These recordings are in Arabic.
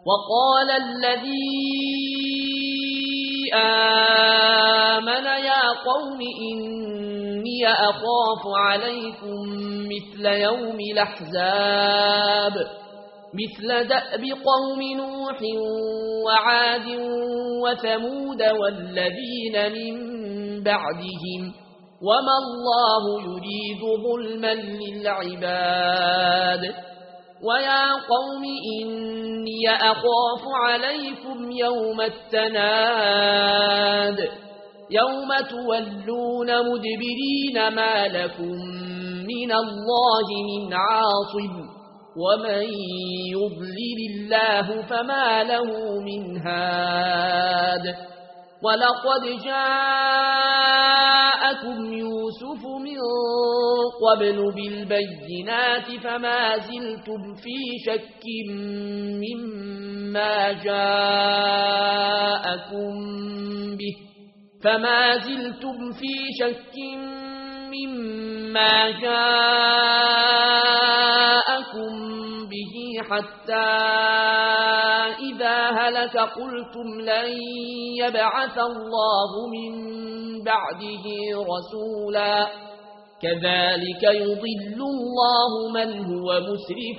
وقال الذي آمن يا قوم إني أخاف عليكم مثل يوم الأحزاب مثل دأب قوم نوح وعاد وثمود والذين من بعدهم وما الله يريد ظلما للعباد ويا قوم إني أخاف عليكم يوم التناد يوم تولون مدبرين ما لكم من الله من عاصم ومن يضلل الله فما له من هاد ولقد جاءكم يوسف من قبل بالبينات فما زلتم في شك مما جاءكم به حتى إذا هلك قلتم لن يبعث الله من بعده رسولا كذلك يضل الله من هو مسرف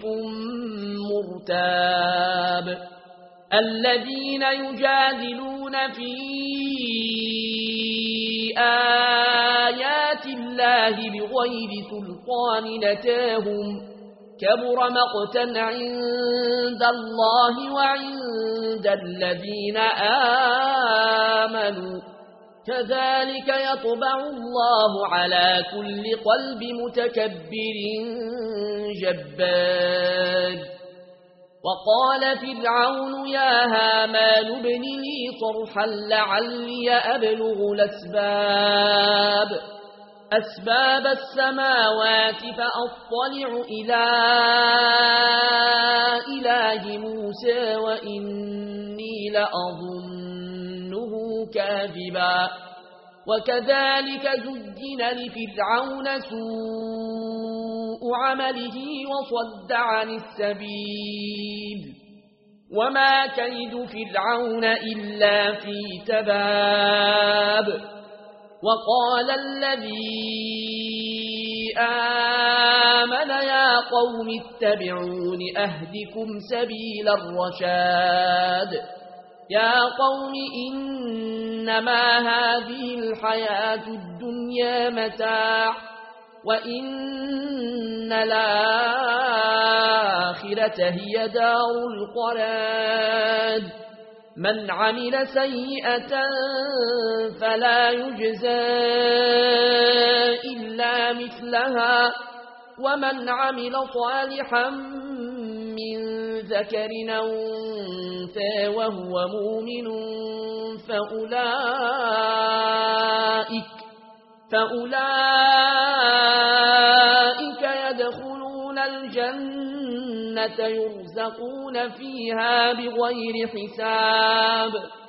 مرتاب الذين يجادلون في آيات الله بغير سلطان نتاهم كبر مقتا عند الله وعند الذين آمنوا كذلك يطبع الله على كل قلب متكبر جبار وقال فرعون يا هامان ابن لي صرحا لعلي أبلغ أسباب السماوات فأطلع إلى إله موسى وإني لأظنه كاذبا وكذلك زين لفرعون سوء عمله وصد عن السبيل وما كيد فرعون إلا في تباب وقال الذي آمن يا قوم اتبعون أهدكم سبيل الرشاد يا قوم إنما هذه الحياة الدنيا متاع وإن الآخرة هي دار القرار من عمل سيئة فلا يجزى إلا مثلها ومن عمل صالحا من ذكر أو أنثى وهو مؤمن فأولئك يدخلون الجنة يرزقون فيها بغير حساب